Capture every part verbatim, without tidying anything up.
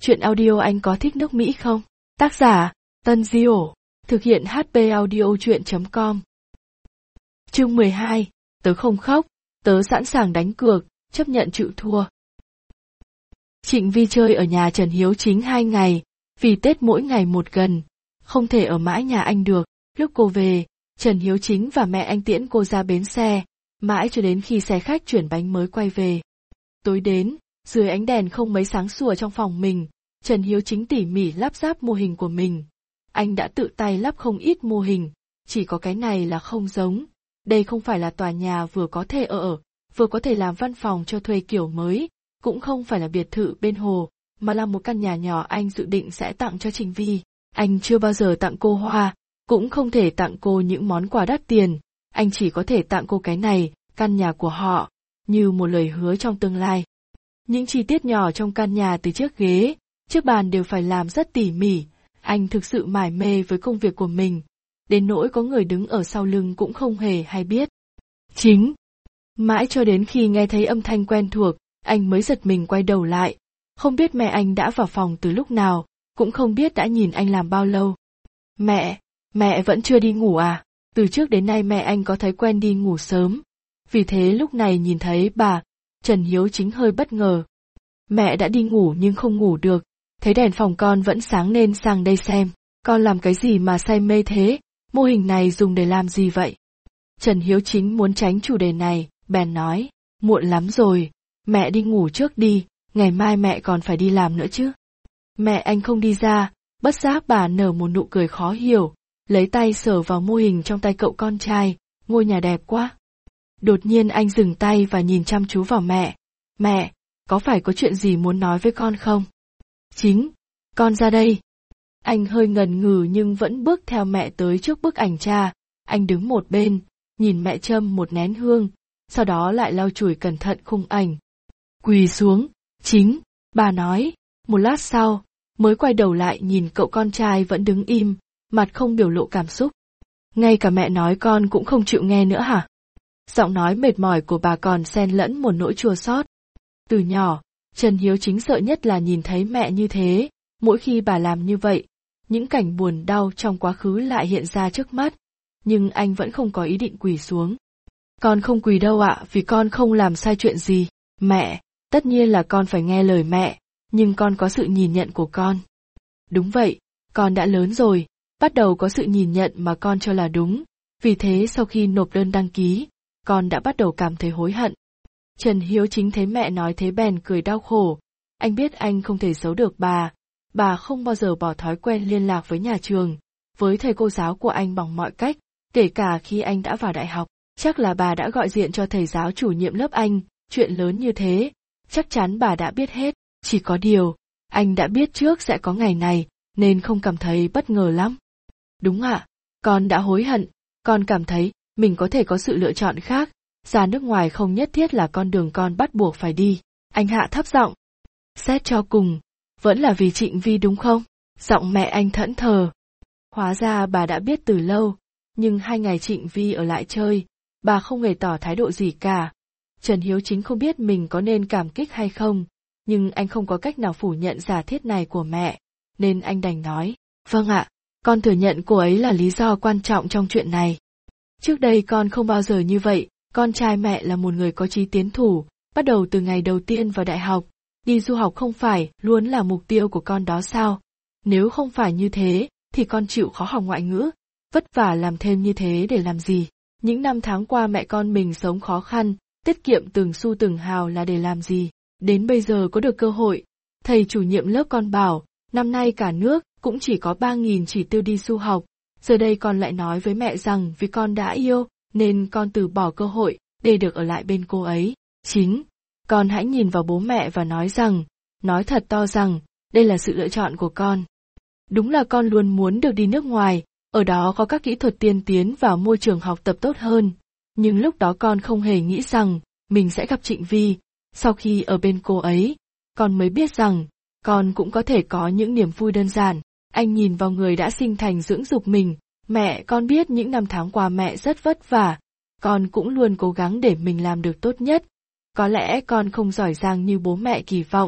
Chuyện audio anh có thích nước Mỹ không? Tác giả, Tân Diểu. Thực hiện hát pê audio chuyện chấm com. Chương mười hai, tớ không khóc, tớ sẵn sàng đánh cược, chấp nhận chịu thua. Trịnh Vi chơi ở nhà Trần Hiếu Chính hai ngày, vì Tết mỗi ngày một gần, không thể ở mãi nhà anh được. Lúc cô về, Trần Hiếu Chính và mẹ anh tiễn cô ra bến xe, mãi cho đến khi xe khách chuyển bánh mới quay về. Tối đến, dưới ánh đèn không mấy sáng sủa trong phòng mình, Trần Hiếu Chính tỉ mỉ lắp ráp mô hình của mình. Anh đã tự tay lắp không ít mô hình, chỉ có cái này là không giống. Đây không phải là tòa nhà vừa có thể ở ở, vừa có thể làm văn phòng cho thuê kiểu mới, cũng không phải là biệt thự bên hồ, mà là một căn nhà nhỏ anh dự định sẽ tặng cho Trịnh Vi. Anh chưa bao giờ tặng cô hoa, cũng không thể tặng cô những món quà đắt tiền, anh chỉ có thể tặng cô cái này, căn nhà của họ, như một lời hứa trong tương lai. Những chi tiết nhỏ trong căn nhà từ chiếc ghế, chiếc bàn đều phải làm rất tỉ mỉ, anh thực sự mải mê với công việc của mình, đến nỗi có người đứng ở sau lưng cũng không hề hay biết. Chính. Mãi cho đến khi nghe thấy âm thanh quen thuộc, anh mới giật mình quay đầu lại, không biết mẹ anh đã vào phòng từ lúc nào, cũng không biết đã nhìn anh làm bao lâu. Mẹ, mẹ vẫn chưa đi ngủ à? Từ trước đến nay mẹ anh có thói quen đi ngủ sớm. Vì thế lúc này nhìn thấy bà, Trần Hiếu Chính hơi bất ngờ. Mẹ đã đi ngủ nhưng không ngủ được, thấy đèn phòng con vẫn sáng nên sang đây xem. Con làm cái gì mà say mê thế, mô hình này dùng để làm gì vậy? Trần Hiếu Chính muốn tránh chủ đề này, bèn nói, muộn lắm rồi, mẹ đi ngủ trước đi, ngày mai mẹ còn phải đi làm nữa chứ. Mẹ anh không đi ra, bất giác bà nở một nụ cười khó hiểu, lấy tay sờ vào mô hình trong tay cậu con trai, ngôi nhà đẹp quá. Đột nhiên anh dừng tay và nhìn chăm chú vào mẹ. Mẹ, có phải có chuyện gì muốn nói với con không? Chính, con ra đây. Anh hơi ngần ngừ nhưng vẫn bước theo mẹ tới trước bức ảnh cha, anh đứng một bên, nhìn mẹ châm một nén hương, sau đó lại lau chùi cẩn thận khung ảnh. Quỳ xuống, Chính, bà nói, một lát sau, mới quay đầu lại nhìn cậu con trai vẫn đứng im, mặt không biểu lộ cảm xúc. Ngay cả mẹ nói con cũng không chịu nghe nữa hả? Giọng nói mệt mỏi của bà còn xen lẫn một nỗi chua xót. Từ nhỏ, Trần Hiếu Chính sợ nhất là nhìn thấy mẹ như thế, mỗi khi bà làm như vậy, những cảnh buồn đau trong quá khứ lại hiện ra trước mắt, nhưng anh vẫn không có ý định quỳ xuống. Con không quỳ đâu ạ, vì con không làm sai chuyện gì. Mẹ, tất nhiên là con phải nghe lời mẹ, nhưng con có sự nhìn nhận của con. Đúng vậy, con đã lớn rồi, bắt đầu có sự nhìn nhận mà con cho là đúng, vì thế sau khi nộp đơn đăng ký, con đã bắt đầu cảm thấy hối hận. Trần Hiếu Chính thấy mẹ nói thế bèn cười đau khổ, anh biết anh không thể giấu được bà, bà không bao giờ bỏ thói quen liên lạc với nhà trường, với thầy cô giáo của anh bằng mọi cách, kể cả khi anh đã vào đại học, chắc là bà đã gọi điện cho thầy giáo chủ nhiệm lớp anh, chuyện lớn như thế, chắc chắn bà đã biết hết, chỉ có điều, anh đã biết trước sẽ có ngày này, nên không cảm thấy bất ngờ lắm. Đúng ạ, con đã hối hận, con cảm thấy mình có thể có sự lựa chọn khác, ra nước ngoài không nhất thiết là con đường con bắt buộc phải đi, anh hạ thấp giọng. Xét cho cùng, vẫn là vì Trịnh Vi đúng không? Giọng mẹ anh thẫn thờ. Hóa ra bà đã biết từ lâu, nhưng hai ngày Trịnh Vi ở lại chơi, bà không hề tỏ thái độ gì cả. Trần Hiếu Chính không biết mình có nên cảm kích hay không, nhưng anh không có cách nào phủ nhận giả thiết này của mẹ, nên anh đành nói, vâng ạ, con thừa nhận cô ấy là lý do quan trọng trong chuyện này. Trước đây con không bao giờ như vậy, con trai mẹ là một người có chí tiến thủ, bắt đầu từ ngày đầu tiên vào đại học, đi du học không phải luôn là mục tiêu của con đó sao? Nếu không phải như thế, thì con chịu khó học ngoại ngữ, vất vả làm thêm như thế để làm gì? Những năm tháng qua mẹ con mình sống khó khăn, tiết kiệm từng xu từng hào là để làm gì? Đến bây giờ có được cơ hội, thầy chủ nhiệm lớp con bảo, năm nay cả nước cũng chỉ có ba nghìn chỉ tiêu đi du học, giờ đây con lại nói với mẹ rằng vì con đã yêu, nên con từ bỏ cơ hội để được ở lại bên cô ấy. Chính, con hãy nhìn vào bố mẹ và nói rằng, nói thật to rằng, đây là sự lựa chọn của con. Đúng là con luôn muốn được đi nước ngoài, ở đó có các kỹ thuật tiên tiến và môi trường học tập tốt hơn, nhưng lúc đó con không hề nghĩ rằng mình sẽ gặp Trịnh Vi. Sau khi ở bên cô ấy, con mới biết rằng, con cũng có thể có những niềm vui đơn giản. Anh nhìn vào người đã sinh thành dưỡng dục mình, mẹ con biết những năm tháng qua mẹ rất vất vả, con cũng luôn cố gắng để mình làm được tốt nhất. Có lẽ con không giỏi giang như bố mẹ kỳ vọng,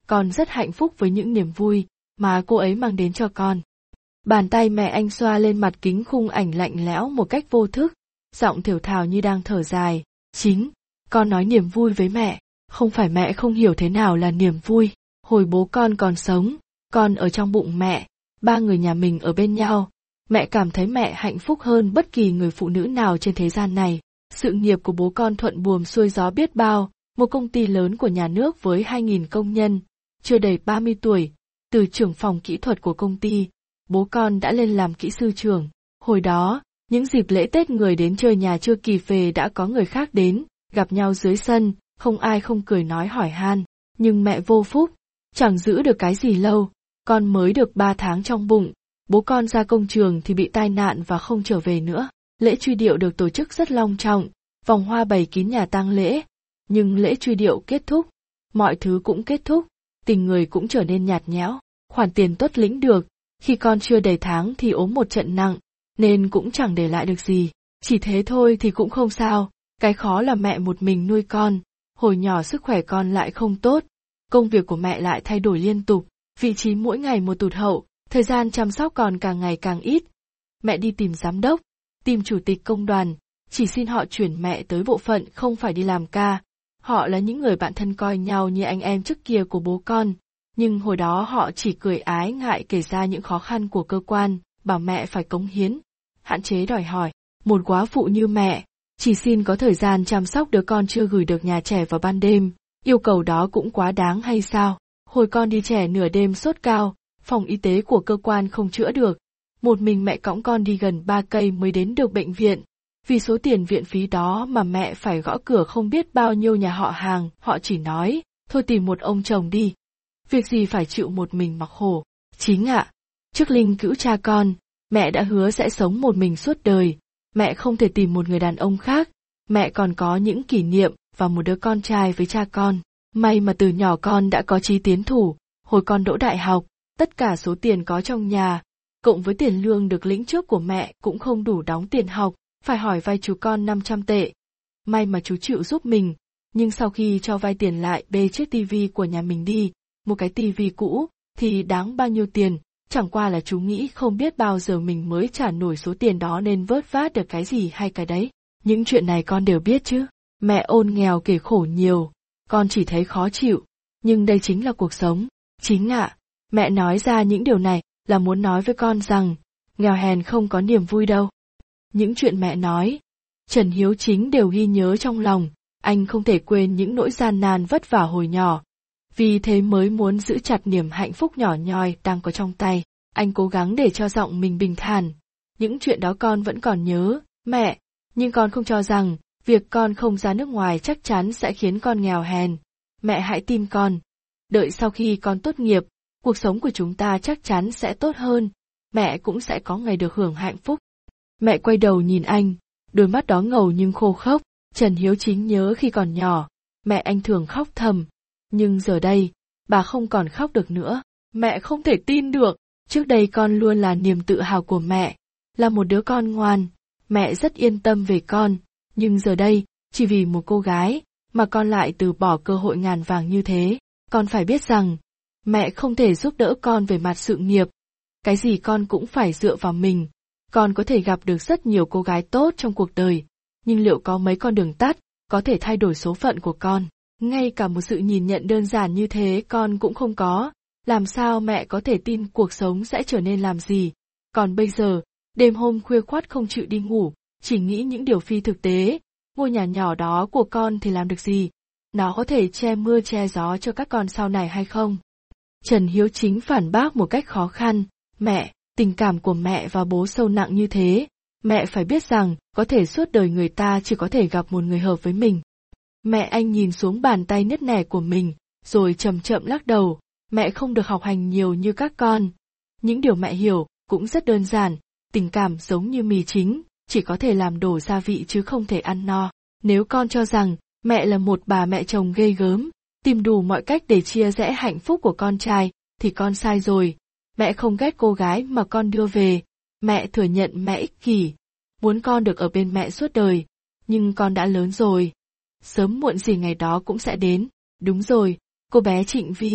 con rất hạnh phúc với những niềm vui mà cô ấy mang đến cho con. Bàn tay mẹ anh xoa lên mặt kính khung ảnh lạnh lẽo một cách vô thức, giọng thều thào như đang thở dài. Chính, con nói niềm vui với mẹ, không phải mẹ không hiểu thế nào là niềm vui. Hồi bố con còn sống, con ở trong bụng mẹ, ba người nhà mình ở bên nhau. Mẹ cảm thấy mẹ hạnh phúc hơn bất kỳ người phụ nữ nào trên thế gian này. Sự nghiệp của bố con thuận buồm xuôi gió biết bao, một công ty lớn của nhà nước với hai nghìn công nhân, chưa đầy ba mươi tuổi, từ trưởng phòng kỹ thuật của công ty, bố con đã lên làm kỹ sư trưởng. Hồi đó, những dịp lễ Tết người đến chơi nhà chưa kịp về đã có người khác đến, gặp nhau dưới sân, không ai không cười nói hỏi han. Nhưng mẹ vô phúc, chẳng giữ được cái gì lâu, con mới được ba tháng trong bụng, bố con ra công trường thì bị tai nạn và không trở về nữa. Lễ truy điệu được tổ chức rất long trọng, vòng hoa bày kín nhà tang lễ. Nhưng lễ truy điệu kết thúc, mọi thứ cũng kết thúc, tình người cũng trở nên nhạt nhẽo. Khoản tiền Tuất lĩnh được, khi con chưa đầy tháng thì ốm một trận nặng, nên cũng chẳng để lại được gì. Chỉ thế thôi thì cũng không sao, cái khó là mẹ một mình nuôi con, hồi nhỏ sức khỏe con lại không tốt, công việc của mẹ lại thay đổi liên tục, vị trí mỗi ngày một tụt hậu, thời gian chăm sóc con càng ngày càng ít. Mẹ đi tìm giám đốc, tìm chủ tịch công đoàn, chỉ xin họ chuyển mẹ tới bộ phận không phải đi làm ca. Họ là những người bạn thân coi nhau như anh em trước kia của bố con, nhưng hồi đó họ chỉ cười ái ngại kể ra những khó khăn của cơ quan, bảo mẹ phải cống hiến, hạn chế đòi hỏi. Một góa phụ như mẹ, chỉ xin có thời gian chăm sóc đứa con chưa gửi được nhà trẻ vào ban đêm, yêu cầu đó cũng quá đáng hay sao? Hồi con đi trẻ nửa đêm sốt cao, phòng y tế của cơ quan không chữa được, một mình mẹ cõng con đi gần ba cây mới đến được bệnh viện. Vì số tiền viện phí đó mà mẹ phải gõ cửa không biết bao nhiêu nhà họ hàng, họ chỉ nói, thôi tìm một ông chồng đi. Việc gì phải chịu một mình mặc khổ. Chính ạ, trước linh cữu cha con, mẹ đã hứa sẽ sống một mình suốt đời, mẹ không thể tìm một người đàn ông khác, mẹ còn có những kỷ niệm và một đứa con trai với cha con. May mà từ nhỏ con đã có chí tiến thủ, hồi con đỗ đại học, tất cả số tiền có trong nhà, cộng với tiền lương được lĩnh trước của mẹ cũng không đủ đóng tiền học, phải hỏi vay chú con năm trăm tệ. May mà chú chịu giúp mình, nhưng sau khi cho vay tiền lại bê chiếc tivi của nhà mình đi, một cái tivi cũ, thì đáng bao nhiêu tiền, chẳng qua là chú nghĩ không biết bao giờ mình mới trả nổi số tiền đó nên vớt vát được cái gì hay cái đấy. Những chuyện này con đều biết chứ, mẹ ôn nghèo kể khổ nhiều, con chỉ thấy khó chịu, nhưng đây chính là cuộc sống. Chính ạ, mẹ nói ra những điều này là muốn nói với con rằng, nghèo hèn không có niềm vui đâu. Những chuyện mẹ nói, Trần Hiếu Chính đều ghi nhớ trong lòng, anh không thể quên những nỗi gian nan vất vả hồi nhỏ. Vì thế mới muốn giữ chặt niềm hạnh phúc nhỏ nhoi đang có trong tay, anh cố gắng để cho giọng mình bình thản. Những chuyện đó con vẫn còn nhớ, mẹ, nhưng con không cho rằng, việc con không ra nước ngoài chắc chắn sẽ khiến con nghèo hèn. Mẹ hãy tin con. Đợi sau khi con tốt nghiệp, cuộc sống của chúng ta chắc chắn sẽ tốt hơn, mẹ cũng sẽ có ngày được hưởng hạnh phúc. Mẹ quay đầu nhìn anh, đôi mắt đó ngầu nhưng khô khốc. Trần Hiếu Chính nhớ khi còn nhỏ, mẹ anh thường khóc thầm, nhưng giờ đây, bà không còn khóc được nữa. Mẹ không thể tin được, trước đây con luôn là niềm tự hào của mẹ, là một đứa con ngoan, mẹ rất yên tâm về con, nhưng giờ đây, chỉ vì một cô gái, mà con lại từ bỏ cơ hội ngàn vàng như thế. Con phải biết rằng, mẹ không thể giúp đỡ con về mặt sự nghiệp, cái gì con cũng phải dựa vào mình. Con có thể gặp được rất nhiều cô gái tốt trong cuộc đời, nhưng liệu có mấy con đường tắt có thể thay đổi số phận của con? Ngay cả một sự nhìn nhận đơn giản như thế con cũng không có, làm sao mẹ có thể tin cuộc sống sẽ trở nên làm gì? Còn bây giờ, đêm hôm khuya khoắt không chịu đi ngủ, chỉ nghĩ những điều phi thực tế, ngôi nhà nhỏ đó của con thì làm được gì? Nó có thể che mưa che gió cho các con sau này hay không? Trần Hiếu Chính phản bác một cách khó khăn, mẹ, tình cảm của mẹ và bố sâu nặng như thế, mẹ phải biết rằng, có thể suốt đời người ta chỉ có thể gặp một người hợp với mình. Mẹ anh nhìn xuống bàn tay nứt nẻ của mình, rồi chậm chậm lắc đầu, mẹ không được học hành nhiều như các con. Những điều mẹ hiểu, cũng rất đơn giản, tình cảm giống như mì chính, chỉ có thể làm đổ gia vị chứ không thể ăn no. Nếu con cho rằng, mẹ là một bà mẹ chồng ghê gớm, tìm đủ mọi cách để chia rẽ hạnh phúc của con trai, thì con sai rồi. Mẹ không ghét cô gái mà con đưa về, mẹ thừa nhận mẹ ích kỷ, muốn con được ở bên mẹ suốt đời, nhưng con đã lớn rồi. Sớm muộn gì ngày đó cũng sẽ đến, đúng rồi, cô bé Trịnh Vi,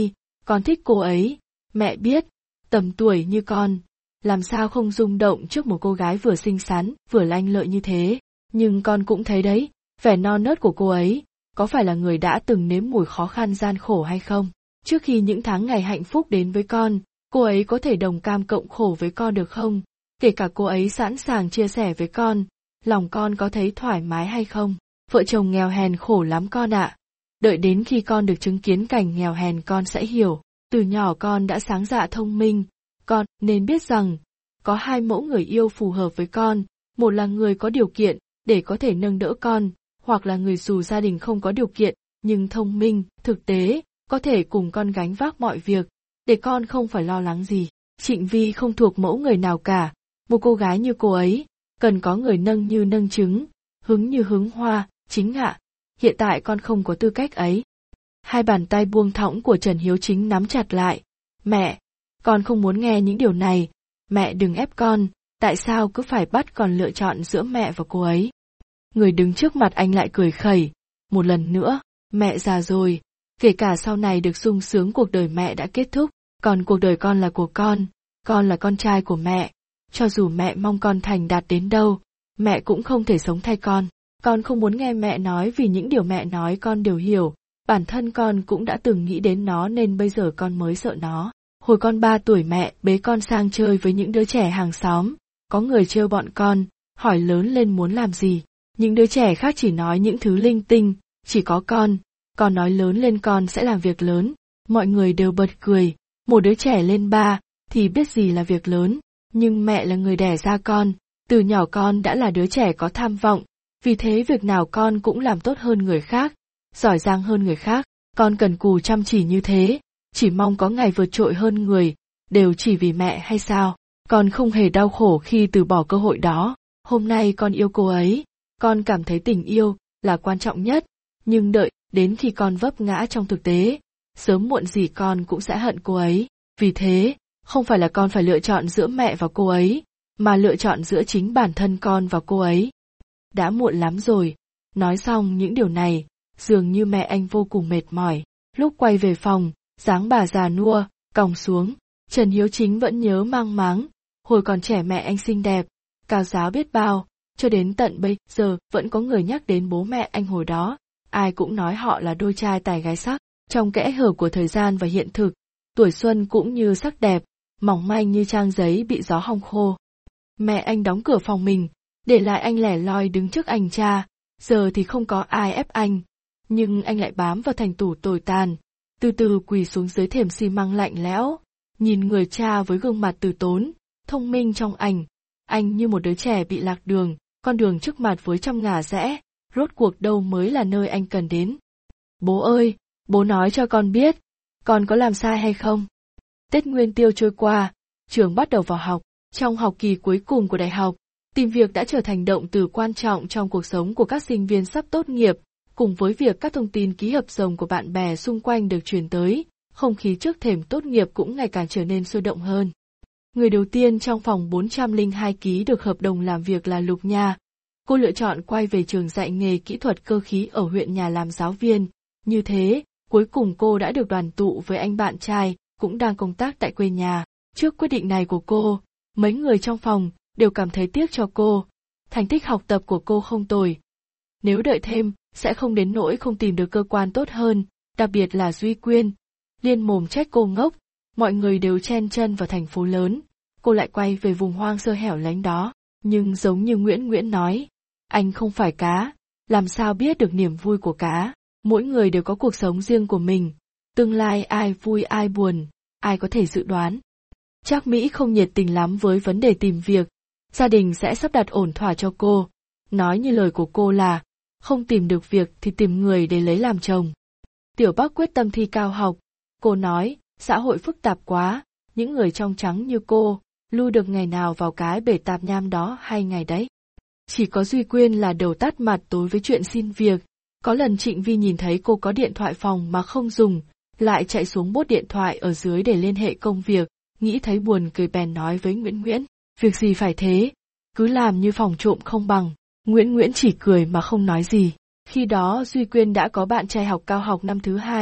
con thích cô ấy, mẹ biết, tầm tuổi như con, làm sao không rung động trước một cô gái vừa xinh xắn, vừa lanh lợi như thế, nhưng con cũng thấy đấy, vẻ non nớt của cô ấy, có phải là người đã từng nếm mùi khó khăn gian khổ hay không? Trước khi những tháng ngày hạnh phúc đến với con, cô ấy có thể đồng cam cộng khổ với con được không? Kể cả cô ấy sẵn sàng chia sẻ với con, lòng con có thấy thoải mái hay không? Vợ chồng nghèo hèn khổ lắm con ạ. Đợi đến khi con được chứng kiến cảnh nghèo hèn con sẽ hiểu, từ nhỏ con đã sáng dạ thông minh, con nên biết rằng, có hai mẫu người yêu phù hợp với con, một là người có điều kiện, để có thể nâng đỡ con, hoặc là người dù gia đình không có điều kiện, nhưng thông minh, thực tế, có thể cùng con gánh vác mọi việc, để con không phải lo lắng gì. Trịnh Vi không thuộc mẫu người nào cả, một cô gái như cô ấy, cần có người nâng như nâng trứng, hứng như hứng hoa, chính ạ. Hiện tại con không có tư cách ấy. Hai bàn tay buông thõng của Trần Hiếu Chính nắm chặt lại. Mẹ, con không muốn nghe những điều này, mẹ đừng ép con, tại sao cứ phải bắt con lựa chọn giữa mẹ và cô ấy. Người đứng trước mặt anh lại cười khẩy, một lần nữa, mẹ già rồi, kể cả sau này được sung sướng cuộc đời mẹ đã kết thúc, còn cuộc đời con là của con, con là con trai của mẹ, cho dù mẹ mong con thành đạt đến đâu, mẹ cũng không thể sống thay con. Con không muốn nghe mẹ nói vì những điều mẹ nói con đều hiểu, bản thân con cũng đã từng nghĩ đến nó nên bây giờ con mới sợ nó. Hồi con ba tuổi mẹ bế con sang chơi với những đứa trẻ hàng xóm, có người trêu bọn con, hỏi lớn lên muốn làm gì. Những đứa trẻ khác chỉ nói những thứ linh tinh, chỉ có con, con nói lớn lên con sẽ làm việc lớn, mọi người đều bật cười, một đứa trẻ lên ba, thì biết gì là việc lớn, nhưng mẹ là người đẻ ra con, từ nhỏ con đã là đứa trẻ có tham vọng, vì thế việc nào con cũng làm tốt hơn người khác, giỏi giang hơn người khác, con cần cù chăm chỉ như thế, chỉ mong có ngày vượt trội hơn người, đều chỉ vì mẹ hay sao, con không hề đau khổ khi từ bỏ cơ hội đó, hôm nay con yêu cô ấy, con cảm thấy tình yêu là quan trọng nhất, nhưng đợi đến khi con vấp ngã trong thực tế, sớm muộn gì con cũng sẽ hận cô ấy, vì thế, không phải là con phải lựa chọn giữa mẹ và cô ấy, mà lựa chọn giữa chính bản thân con và cô ấy. Đã muộn lắm rồi, nói xong những điều này, dường như mẹ anh vô cùng mệt mỏi, lúc quay về phòng, dáng bà già nua, còng xuống, Trần Hiếu Chính vẫn nhớ mang máng, hồi còn trẻ mẹ anh xinh đẹp, cao giáo biết bao, cho đến tận bây giờ vẫn có người nhắc đến bố mẹ anh hồi đó, ai cũng nói họ là đôi trai tài gái sắc, trong kẽ hở của thời gian và hiện thực, tuổi xuân cũng như sắc đẹp, mỏng manh như trang giấy bị gió hong khô. Mẹ anh đóng cửa phòng mình, để lại anh lẻ loi đứng trước ảnh cha, giờ thì không có ai ép anh, nhưng anh lại bám vào thành tủ tồi tàn, từ từ quỳ xuống dưới thềm xi măng lạnh lẽo, nhìn người cha với gương mặt từ tốn, thông minh trong ảnh, anh như một đứa trẻ bị lạc đường, con đường trước mặt với trăm ngả rẽ, rốt cuộc đâu mới là nơi anh cần đến. Bố ơi, bố nói cho con biết, con có làm sai hay không? Tết Nguyên Tiêu trôi qua, trường bắt đầu vào học, trong học kỳ cuối cùng của đại học, tìm việc đã trở thành động từ quan trọng trong cuộc sống của các sinh viên sắp tốt nghiệp, cùng với việc các thông tin ký hợp đồng của bạn bè xung quanh được truyền tới, không khí trước thềm tốt nghiệp cũng ngày càng trở nên sôi động hơn. Người đầu tiên trong phòng bốn trăm lẻ hai ký được hợp đồng làm việc là Lục Nha. Cô lựa chọn quay về trường dạy nghề kỹ thuật cơ khí ở huyện nhà làm giáo viên. Như thế, cuối cùng cô đã được đoàn tụ với anh bạn trai, cũng đang công tác tại quê nhà. Trước quyết định này của cô, mấy người trong phòng đều cảm thấy tiếc cho cô. Thành tích học tập của cô không tồi. Nếu đợi thêm, sẽ không đến nỗi không tìm được cơ quan tốt hơn, đặc biệt là Duy Quyên. Liên mồm trách cô ngốc, mọi người đều chen chân vào thành phố lớn, cô lại quay về vùng hoang sơ hẻo lánh đó. Nhưng giống như Nguyễn Nguyễn nói, anh không phải cá, làm sao biết được niềm vui của cá, mỗi người đều có cuộc sống riêng của mình, tương lai ai vui ai buồn, ai có thể dự đoán. Trác Mỹ không nhiệt tình lắm với vấn đề tìm việc, gia đình sẽ sắp đặt ổn thỏa cho cô, nói như lời của cô là, không tìm được việc thì tìm người để lấy làm chồng. Tiểu Bắc quyết tâm thi cao học, cô nói, xã hội phức tạp quá, những người trong trắng như cô, lui được ngày nào vào cái bể tạp nham đó hay ngày đấy. Chỉ có Duy Quyên là đầu tắt mặt tối với chuyện xin việc, có lần Trịnh Vi nhìn thấy cô có điện thoại phòng mà không dùng, lại chạy xuống bốt điện thoại ở dưới để liên hệ công việc, nghĩ thấy buồn cười bèn nói với Nguyễn Nguyễn, việc gì phải thế, cứ làm như phòng trộm không bằng. Nguyễn Nguyễn chỉ cười mà không nói gì. Khi đó Duy Quyên đã có bạn trai học cao học năm thứ hai,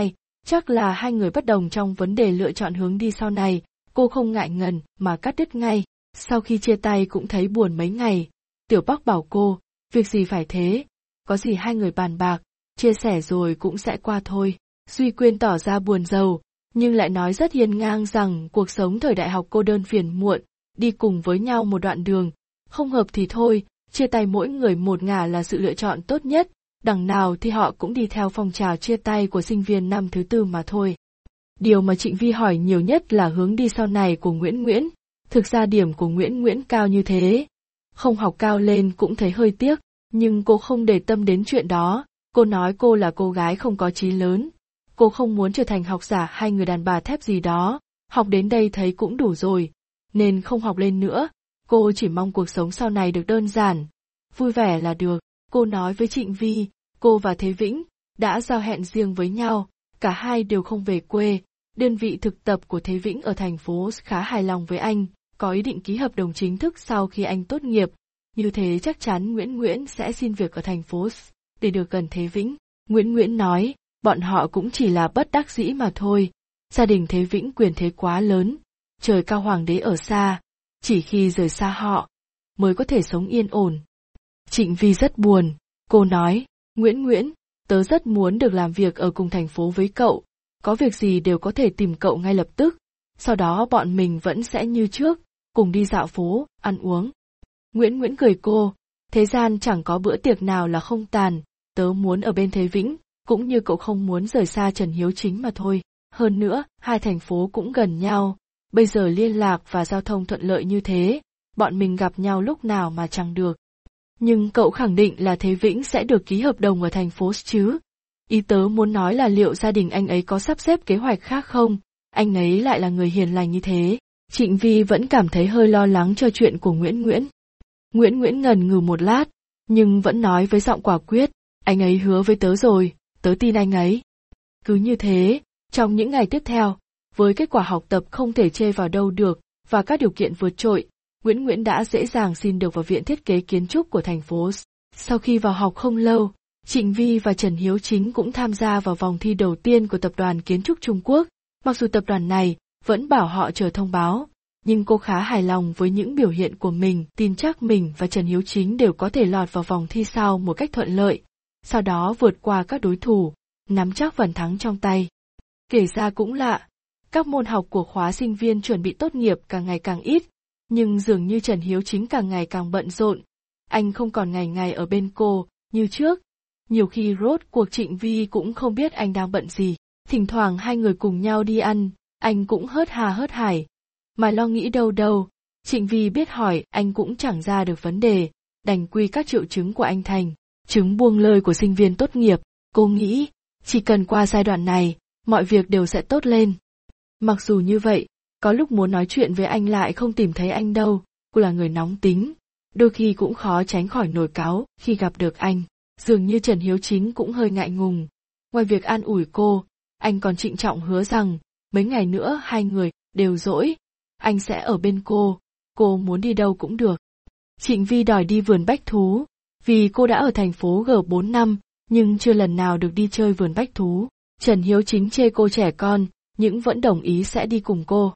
Chắc là hai người bất đồng trong vấn đề lựa chọn hướng đi sau này, cô không ngại ngần mà cắt đứt ngay. Sau khi chia tay cũng thấy buồn mấy ngày. Tiểu Bắc bảo cô, việc gì phải thế, có gì hai người bàn bạc, chia sẻ rồi cũng sẽ qua thôi. Duy Quyên tỏ ra buồn rầu, nhưng lại nói rất hiên ngang rằng cuộc sống thời đại học cô đơn phiền muộn, đi cùng với nhau một đoạn đường, không hợp thì thôi, chia tay mỗi người một ngả là sự lựa chọn tốt nhất, đằng nào thì họ cũng đi theo phong trào chia tay của sinh viên năm thứ tư mà thôi. Điều mà Trịnh Vi hỏi nhiều nhất là hướng đi sau này của Nguyễn Nguyễn, thực ra điểm của Nguyễn Nguyễn cao như thế. Không học cao lên cũng thấy hơi tiếc, nhưng cô không để tâm đến chuyện đó, cô nói cô là cô gái không có chí lớn. Cô không muốn trở thành học giả hay người đàn bà thép gì đó, học đến đây thấy cũng đủ rồi, nên không học lên nữa, cô chỉ mong cuộc sống sau này được đơn giản, vui vẻ là được. Cô nói với Trịnh Vi, cô và Thế Vĩnh đã giao hẹn riêng với nhau, cả hai đều không về quê, đơn vị thực tập của Thế Vĩnh ở thành phố khá hài lòng với anh, có ý định ký hợp đồng chính thức sau khi anh tốt nghiệp, như thế chắc chắn Nguyễn Nguyễn sẽ xin việc ở thành phố để được gần Thế Vĩnh. Nguyễn Nguyễn nói, bọn họ cũng chỉ là bất đắc dĩ mà thôi, gia đình Thế Vĩnh quyền thế quá lớn, trời cao hoàng đế ở xa, chỉ khi rời xa họ, mới có thể sống yên ổn. Trịnh Vi rất buồn, cô nói, Nguyễn Nguyễn, tớ rất muốn được làm việc ở cùng thành phố với cậu, có việc gì đều có thể tìm cậu ngay lập tức, sau đó bọn mình vẫn sẽ như trước, cùng đi dạo phố, ăn uống. Nguyễn Nguyễn cười cô, thế gian chẳng có bữa tiệc nào là không tàn, tớ muốn ở bên Thế Vĩnh, cũng như cậu không muốn rời xa Trần Hiếu Chính mà thôi. Hơn nữa, hai thành phố cũng gần nhau, bây giờ liên lạc và giao thông thuận lợi như thế, bọn mình gặp nhau lúc nào mà chẳng được. Nhưng cậu khẳng định là Thế Vĩnh sẽ được ký hợp đồng ở thành phố chứ? Ý tớ muốn nói là liệu gia đình anh ấy có sắp xếp kế hoạch khác không? Anh ấy lại là người hiền lành như thế. Trịnh Vi vẫn cảm thấy hơi lo lắng cho chuyện của Nguyễn Nguyễn. Nguyễn Nguyễn ngần ngừ một lát, nhưng vẫn nói với giọng quả quyết, anh ấy hứa với tớ rồi, tớ tin anh ấy. Cứ như thế, trong những ngày tiếp theo, với kết quả học tập không thể chê vào đâu được, và các điều kiện vượt trội, Nguyễn Nguyễn đã dễ dàng xin được vào Viện Thiết kế Kiến trúc của thành phố. Sau khi vào học không lâu, Trịnh Vi và Trần Hiếu Chính cũng tham gia vào vòng thi đầu tiên của Tập đoàn Kiến trúc Trung Quốc, mặc dù tập đoàn này vẫn bảo họ chờ thông báo, nhưng cô khá hài lòng với những biểu hiện của mình, tin chắc mình và Trần Hiếu Chính đều có thể lọt vào vòng thi sau một cách thuận lợi, sau đó vượt qua các đối thủ, nắm chắc phần thắng trong tay. Kể ra cũng lạ, các môn học của khóa sinh viên chuẩn bị tốt nghiệp càng ngày càng ít, nhưng dường như Trần Hiếu Chính càng ngày càng bận rộn. Anh không còn ngày ngày ở bên cô, như trước. Nhiều khi rốt cuộc Trịnh Vi cũng không biết anh đang bận gì. Thỉnh thoảng hai người cùng nhau đi ăn, anh cũng hớt hà hớt hải. Mà lo nghĩ đâu đâu, Trịnh Vi biết hỏi anh cũng chẳng ra được vấn đề, đành quy các triệu chứng của anh thành chứng buông lơi của sinh viên tốt nghiệp. Cô nghĩ, chỉ cần qua giai đoạn này, mọi việc đều sẽ tốt lên. Mặc dù như vậy, có lúc muốn nói chuyện với anh lại không tìm thấy anh đâu, cô là người nóng tính, đôi khi cũng khó tránh khỏi nổi cáu khi gặp được anh. Dường như Trần Hiếu Chính cũng hơi ngại ngùng. Ngoài việc an ủi cô, anh còn trịnh trọng hứa rằng, mấy ngày nữa hai người đều rỗi, anh sẽ ở bên cô, cô muốn đi đâu cũng được. Trịnh Vi đòi đi vườn bách thú, vì cô đã ở thành phố G bốn năm, nhưng chưa lần nào được đi chơi vườn bách thú. Trần Hiếu Chính chê cô trẻ con, nhưng vẫn đồng ý sẽ đi cùng cô.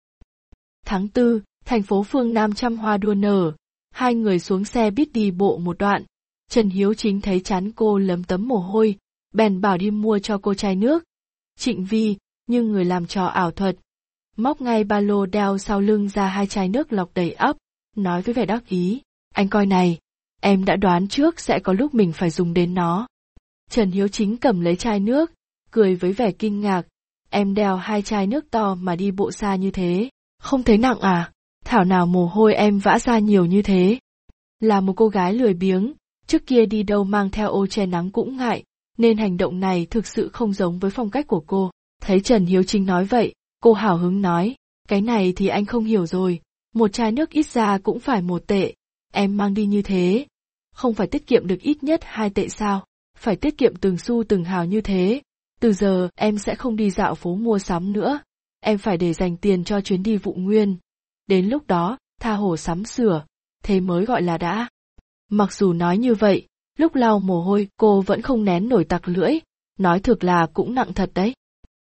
Tháng tư, thành phố phương Nam trăm hoa đua nở, hai người xuống xe buýt đi bộ một đoạn. Trần Hiếu Chính thấy chán cô lấm tấm mồ hôi, bèn bảo đi mua cho cô chai nước. Trịnh Vi, như người làm trò ảo thuật, móc ngay ba lô đeo sau lưng ra hai chai nước lọc đầy ắp, nói với vẻ đắc ý, anh coi này, em đã đoán trước sẽ có lúc mình phải dùng đến nó. Trần Hiếu Chính cầm lấy chai nước, cười với vẻ kinh ngạc, em đeo hai chai nước to mà đi bộ xa như thế, không thấy nặng à, thảo nào mồ hôi em vã ra nhiều như thế. Là một cô gái lười biếng, trước kia đi đâu mang theo ô che nắng cũng ngại, nên hành động này thực sự không giống với phong cách của cô. Thấy Trần Hiếu Chính nói vậy, cô hào hứng nói, cái này thì anh không hiểu rồi, một chai nước ít ra cũng phải một tệ, em mang đi như thế, không phải tiết kiệm được ít nhất hai tệ sao, phải tiết kiệm từng xu từng hào như thế, từ giờ em sẽ không đi dạo phố mua sắm nữa, em phải để dành tiền cho chuyến đi Vụ Nguyên, đến lúc đó, tha hồ sắm sửa, thế mới gọi là đã. Mặc dù nói như vậy, lúc lau mồ hôi cô vẫn không nén nổi tặc lưỡi, nói thực là cũng nặng thật đấy.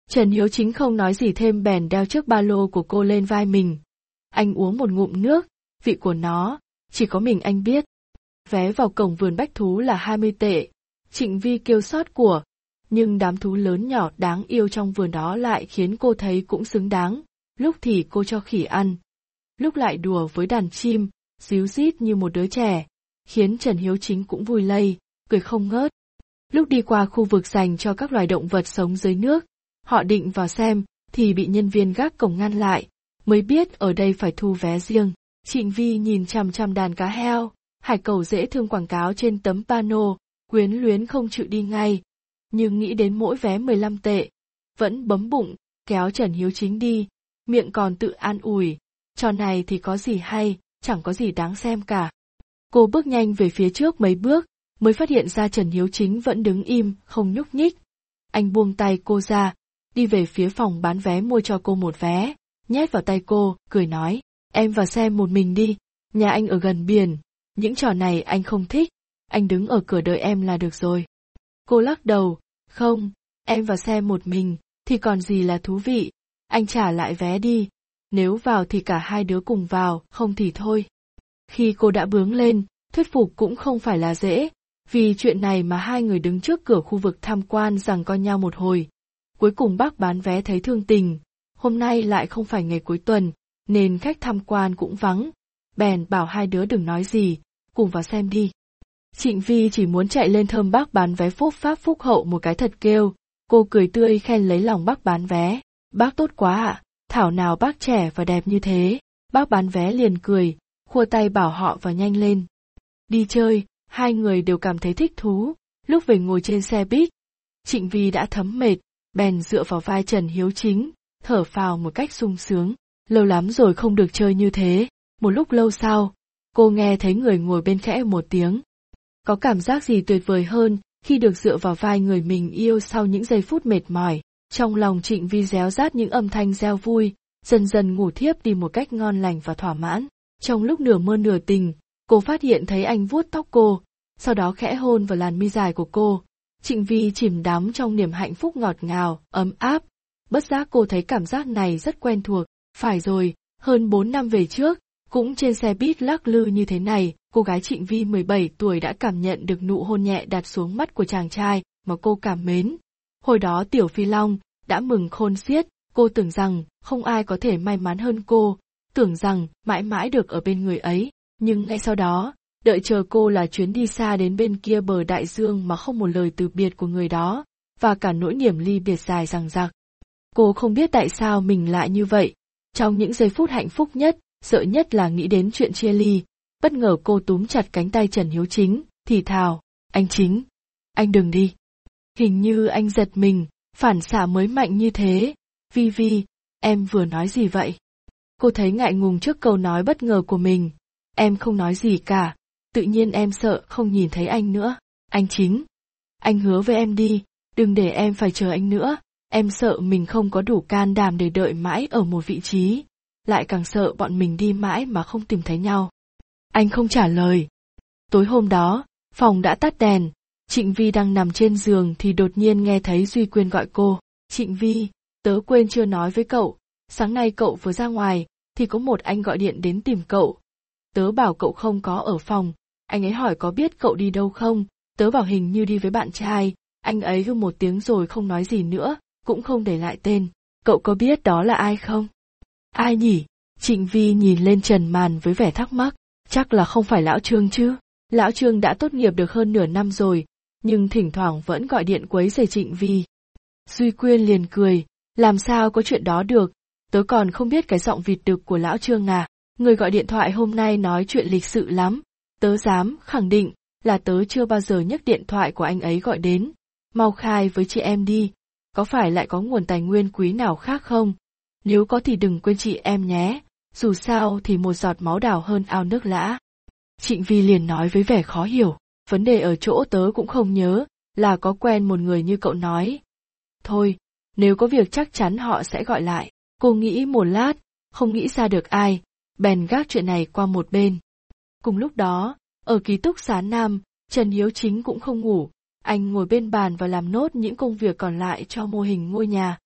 Trần Hiếu Chính không nói gì thêm bèn đeo chiếc ba lô của cô lên vai mình. Anh uống một ngụm nước, vị của nó, chỉ có mình anh biết. Vé vào cổng vườn bách thú là hai mươi tệ. Trịnh Vi kêu xót của, nhưng đám thú lớn nhỏ đáng yêu trong vườn đó lại khiến cô thấy cũng xứng đáng. Lúc thì cô cho khỉ ăn, lúc lại đùa với đàn chim, ríu rít như một đứa trẻ, khiến Trần Hiếu Chính cũng vui lây, cười không ngớt. Lúc đi qua khu vực dành cho các loài động vật sống dưới nước, họ định vào xem, thì bị nhân viên gác cổng ngăn lại, mới biết ở đây phải thu vé riêng. Trịnh Vi nhìn chằm chằm đàn cá heo, hải cẩu dễ thương quảng cáo trên tấm pano, quyến luyến không chịu đi ngay. Nhưng nghĩ đến mỗi vé mười lăm tệ, vẫn bấm bụng, kéo Trần Hiếu Chính đi, miệng còn tự an ủi, trò này thì có gì hay, chẳng có gì đáng xem cả. Cô bước nhanh về phía trước mấy bước, mới phát hiện ra Trần Hiếu Chính vẫn đứng im, không nhúc nhích. Anh buông tay cô ra, đi về phía phòng bán vé mua cho cô một vé, nhét vào tay cô, cười nói, em vào xem một mình đi, nhà anh ở gần biển, những trò này anh không thích, anh đứng ở cửa đợi em là được rồi. Cô lắc đầu, không, em vào xem một mình, thì còn gì là thú vị, anh trả lại vé đi, nếu vào thì cả hai đứa cùng vào, không thì thôi. Khi cô đã bướng lên, thuyết phục cũng không phải là dễ, vì chuyện này mà hai người đứng trước cửa khu vực tham quan giằng co nhau một hồi. Cuối cùng bác bán vé thấy thương tình, hôm nay lại không phải ngày cuối tuần, nên khách tham quan cũng vắng, bèn bảo hai đứa đừng nói gì, cùng vào xem đi. Trịnh Vi chỉ muốn chạy lên thơm bác bán vé phúc pháp phúc hậu một cái thật kêu, cô cười tươi khen lấy lòng bác bán vé, bác tốt quá ạ, thảo nào bác trẻ và đẹp như thế. Bác bán vé liền cười, khua tay bảo họ vào nhanh lên. Đi chơi, hai người đều cảm thấy thích thú, lúc về ngồi trên xe buýt. Trịnh Vi đã thấm mệt, bèn dựa vào vai Trần Hiếu Chính, thở phào một cách sung sướng. Lâu lắm rồi không được chơi như thế. Một lúc lâu sau, cô nghe thấy người ngồi bên khẽ một tiếng. Có cảm giác gì tuyệt vời hơn khi được dựa vào vai người mình yêu sau những giây phút mệt mỏi. Trong lòng Trịnh Vi réo rát những âm thanh reo vui, dần dần ngủ thiếp đi một cách ngon lành và thỏa mãn. Trong lúc nửa mơ nửa tình, cô phát hiện thấy anh vuốt tóc cô, sau đó khẽ hôn vào làn mi dài của cô. Trịnh Vi chìm đắm trong niềm hạnh phúc ngọt ngào, ấm áp. Bất giác cô thấy cảm giác này rất quen thuộc. Phải rồi, hơn bốn năm về trước, cũng trên xe buýt lắc lư như thế này, cô gái Trịnh Vi mười bảy tuổi đã cảm nhận được nụ hôn nhẹ đặt xuống mắt của chàng trai mà cô cảm mến. Hồi đó Tiểu Phi Long đã mừng khôn xiết, cô tưởng rằng không ai có thể may mắn hơn cô, tưởng rằng mãi mãi được ở bên người ấy, nhưng ngay sau đó, đợi chờ cô là chuyến đi xa đến bên kia bờ đại dương mà không một lời từ biệt của người đó, và cả nỗi niềm ly biệt dài dằng dặc. Cô không biết tại sao mình lại như vậy. Trong những giây phút hạnh phúc nhất, sợ nhất là nghĩ đến chuyện chia ly, bất ngờ cô túm chặt cánh tay Trần Hiếu Chính, thì thào, anh Chính, anh đừng đi. Hình như anh giật mình, phản xạ mới mạnh như thế. Vi Vi, em vừa nói gì vậy? Cô thấy ngại ngùng trước câu nói bất ngờ của mình. Em không nói gì cả, tự nhiên em sợ không nhìn thấy anh nữa. Anh Chính, anh hứa với em đi, đừng để em phải chờ anh nữa. Em sợ mình không có đủ can đảm để đợi mãi ở một vị trí, lại càng sợ bọn mình đi mãi mà không tìm thấy nhau. Anh không trả lời. Tối hôm đó, phòng đã tắt đèn, Trịnh Vi đang nằm trên giường thì đột nhiên nghe thấy Duy Quyên gọi cô. Trịnh Vi, tớ quên chưa nói với cậu, sáng nay cậu vừa ra ngoài, thì có một anh gọi điện đến tìm cậu. Tớ bảo cậu không có ở phòng, anh ấy hỏi có biết cậu đi đâu không, tớ bảo hình như đi với bạn trai, anh ấy hư một tiếng rồi không nói gì nữa, cũng không để lại tên. Cậu có biết đó là ai không? Ai nhỉ? Trịnh Vi nhìn lên Trần Màn với vẻ thắc mắc, chắc là không phải Lão Trương chứ. Lão Trương đã tốt nghiệp được hơn nửa năm rồi, nhưng thỉnh thoảng vẫn gọi điện quấy rầy Trịnh Vi. Duy Quyên liền cười, làm sao có chuyện đó được, tớ còn không biết cái giọng vịt đực của Lão Trương à, người gọi điện thoại hôm nay nói chuyện lịch sự lắm, tớ dám khẳng định là tớ chưa bao giờ nhấc điện thoại của anh ấy gọi đến. Mau khai với chị em đi, có phải lại có nguồn tài nguyên quý nào khác không? Nếu có thì đừng quên chị em nhé, dù sao thì một giọt máu đào hơn ao nước lã. Trịnh Vi liền nói với vẻ khó hiểu, vấn đề ở chỗ tớ cũng không nhớ, là có quen một người như cậu nói. Thôi, nếu có việc chắc chắn họ sẽ gọi lại. Cô nghĩ một lát, không nghĩ ra được ai, bèn gác chuyện này qua một bên. Cùng lúc đó, ở ký túc xá Nam, Trần Hiếu Chính cũng không ngủ, anh ngồi bên bàn và làm nốt những công việc còn lại cho mô hình ngôi nhà.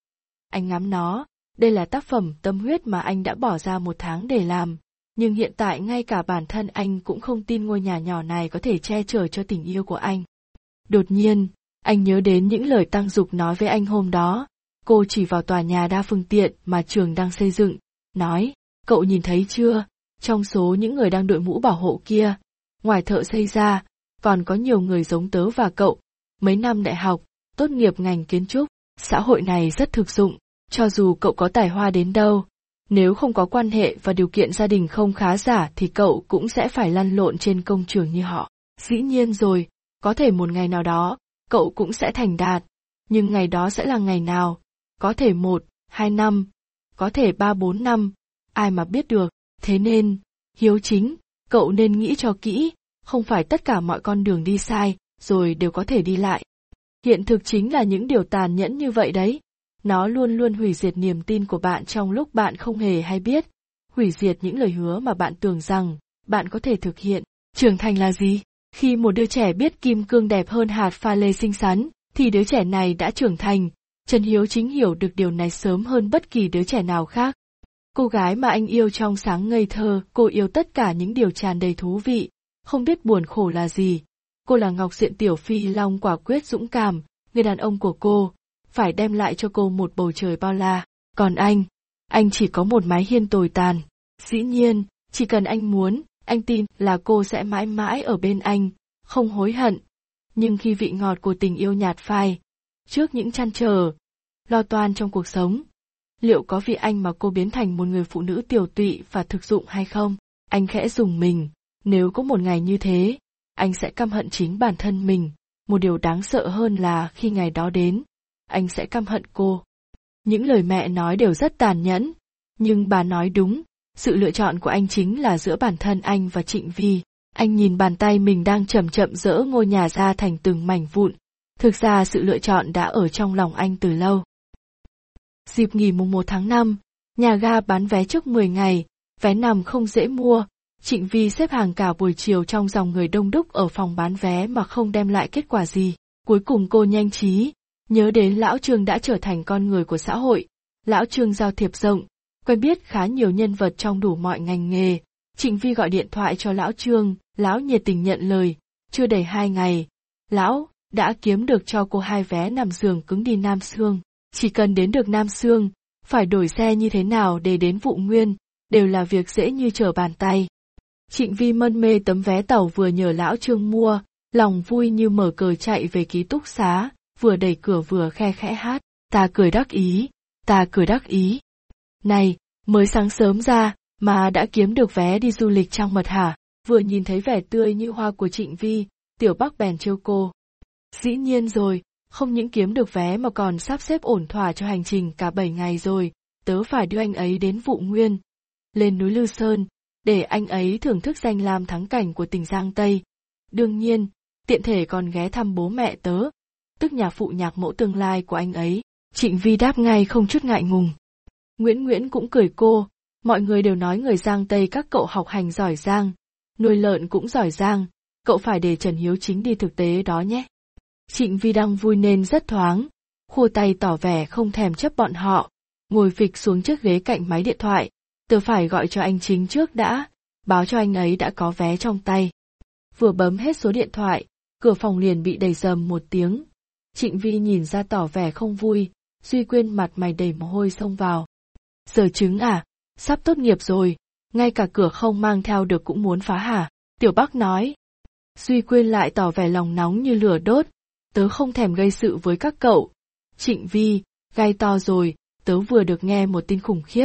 anh ngắm nó, đây là tác phẩm tâm huyết mà anh đã bỏ ra một tháng để làm. Nhưng hiện tại ngay cả bản thân anh cũng không tin ngôi nhà nhỏ này có thể che chở cho tình yêu của anh. Đột nhiên, anh nhớ đến những lời Tăng Dục nói với anh hôm đó. Cô chỉ vào tòa nhà đa phương tiện mà trường đang xây dựng, nói, cậu nhìn thấy chưa, trong số những người đang đội mũ bảo hộ kia, ngoài thợ xây ra, còn có nhiều người giống tớ và cậu, mấy năm đại học, tốt nghiệp ngành kiến trúc, xã hội này rất thực dụng, cho dù cậu có tài hoa đến đâu, nếu không có quan hệ và điều kiện gia đình không khá giả thì cậu cũng sẽ phải lăn lộn trên công trường như họ. Dĩ nhiên rồi, có thể một ngày nào đó, cậu cũng sẽ thành đạt, nhưng ngày đó sẽ là ngày nào? Có thể một, hai năm, có thể ba bốn năm, ai mà biết được, thế nên, Hiếu Chính, cậu nên nghĩ cho kỹ, không phải tất cả mọi con đường đi sai, rồi đều có thể đi lại. Hiện thực chính là những điều tàn nhẫn như vậy đấy. Nó luôn luôn hủy diệt niềm tin của bạn trong lúc bạn không hề hay biết, hủy diệt những lời hứa mà bạn tưởng rằng bạn có thể thực hiện. Trưởng thành là gì? Khi một đứa trẻ biết kim cương đẹp hơn hạt pha lê xinh xắn, thì đứa trẻ này đã trưởng thành. Trần Hiếu Chính hiểu được điều này sớm hơn bất kỳ đứa trẻ nào khác. Cô gái mà anh yêu trong sáng ngây thơ, cô yêu tất cả những điều tràn đầy thú vị, không biết buồn khổ là gì. Cô là Ngọc Diện Tiểu Phi Long quả quyết dũng cảm, người đàn ông của cô, phải đem lại cho cô một bầu trời bao la. Còn anh, anh chỉ có một mái hiên tồi tàn. Dĩ nhiên, chỉ cần anh muốn, anh tin là cô sẽ mãi mãi ở bên anh, không hối hận. Nhưng khi vị ngọt của tình yêu nhạt phai, trước những trăn trở, lo toan trong cuộc sống, liệu có vì anh mà cô biến thành một người phụ nữ tiều tụy và thực dụng hay không? Anh khẽ rùng mình, nếu có một ngày như thế, anh sẽ căm hận chính bản thân mình. Một điều đáng sợ hơn là khi ngày đó đến, anh sẽ căm hận cô. Những lời mẹ nói đều rất tàn nhẫn, nhưng bà nói đúng, sự lựa chọn của anh chính là giữa bản thân anh và Trịnh Vi. Anh nhìn bàn tay mình đang chậm chậm dỡ ngôi nhà ra thành từng mảnh vụn. Thực ra sự lựa chọn đã ở trong lòng anh từ lâu. Dịp nghỉ mùng một tháng năm, nhà ga bán vé trước mười ngày, vé nằm không dễ mua. Trịnh Vi xếp hàng cả buổi chiều trong dòng người đông đúc ở phòng bán vé mà không đem lại kết quả gì. Cuối cùng cô nhanh trí, nhớ đến Lão Trương đã trở thành con người của xã hội. Lão Trương giao thiệp rộng, quen biết khá nhiều nhân vật trong đủ mọi ngành nghề. Trịnh Vi gọi điện thoại cho Lão Trương, Lão nhiệt tình nhận lời. Chưa đầy hai ngày, Lão đã kiếm được cho cô hai vé nằm giường cứng đi Nam Xương. Chỉ cần đến được Nam Xương, phải đổi xe như thế nào để đến Vụ Nguyên, đều là việc dễ như trở bàn tay. Trịnh Vi mân mê tấm vé tàu vừa nhờ Lão Trương mua, lòng vui như mở cờ chạy về ký túc xá, vừa đẩy cửa vừa khe khẽ hát, ta cười đắc ý, ta cười đắc ý. Này, mới sáng sớm ra, mà đã kiếm được vé đi du lịch trong mật hả? Vừa nhìn thấy vẻ tươi như hoa của Trịnh Vi, Tiểu Bắc bèn trêu cô. Dĩ nhiên rồi, không những kiếm được vé mà còn sắp xếp ổn thỏa cho hành trình cả bảy ngày rồi, tớ phải đưa anh ấy đến Vụ Nguyên, lên núi Lư Sơn, để anh ấy thưởng thức danh lam thắng cảnh của tỉnh Giang Tây. Đương nhiên, tiện thể còn ghé thăm bố mẹ tớ, tức nhà phụ nhạc mẫu tương lai của anh ấy. Trịnh Vi đáp ngay không chút ngại ngùng. Nguyễn Nguyễn cũng cười cô, mọi người đều nói người Giang Tây các cậu học hành giỏi giang, nuôi lợn cũng giỏi giang, cậu phải để Trần Hiếu Chính đi thực tế đó nhé. Trịnh Vi đang vui nên rất thoáng, khua tay tỏ vẻ không thèm chấp bọn họ, ngồi phịch xuống chiếc ghế cạnh máy điện thoại. Tớ phải gọi cho anh Chính trước đã, báo cho anh ấy đã có vé trong tay. Vừa bấm hết số điện thoại, cửa phòng liền bị đẩy rầm một tiếng. Trịnh Vi nhìn ra tỏ vẻ không vui, Duy Quyên mặt mày đầy mồ hôi xông vào. Giờ chứng à, sắp tốt nghiệp rồi, ngay cả cửa không mang theo được cũng muốn phá hả? Tiểu Bắc nói. Duy Quyên lại tỏ vẻ lòng nóng như lửa đốt, tớ không thèm gây sự với các cậu. Trịnh Vi, gai to rồi, tớ vừa được nghe một tin khủng khiếp.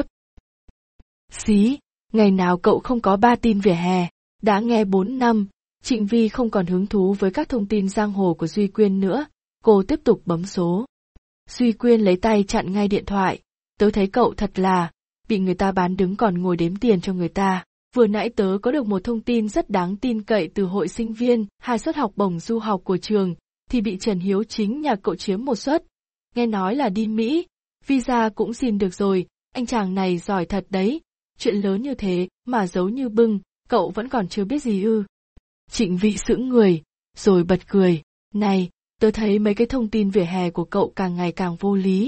Xí, ngày nào cậu không có ba tin vỉa hè, đã nghe bốn năm, Trịnh Vi không còn hứng thú với các thông tin giang hồ của Duy Quyên nữa, cô tiếp tục bấm số. Duy Quyên lấy tay chặn ngay điện thoại, tớ thấy cậu thật là, bị người ta bán đứng còn ngồi đếm tiền cho người ta. Vừa nãy tớ có được một thông tin rất đáng tin cậy từ hội sinh viên, hai suất học bổng du học của trường, thì bị Trần Hiếu Chính nhà cậu chiếm một suất. Nghe nói là đi Mỹ, visa cũng xin được rồi, anh chàng này giỏi thật đấy. Chuyện lớn như thế mà giấu như bưng, cậu vẫn còn chưa biết gì ư? Trịnh Vi sững người, rồi bật cười. Này, tớ thấy mấy cái thông tin vỉa hè của cậu càng ngày càng vô lý.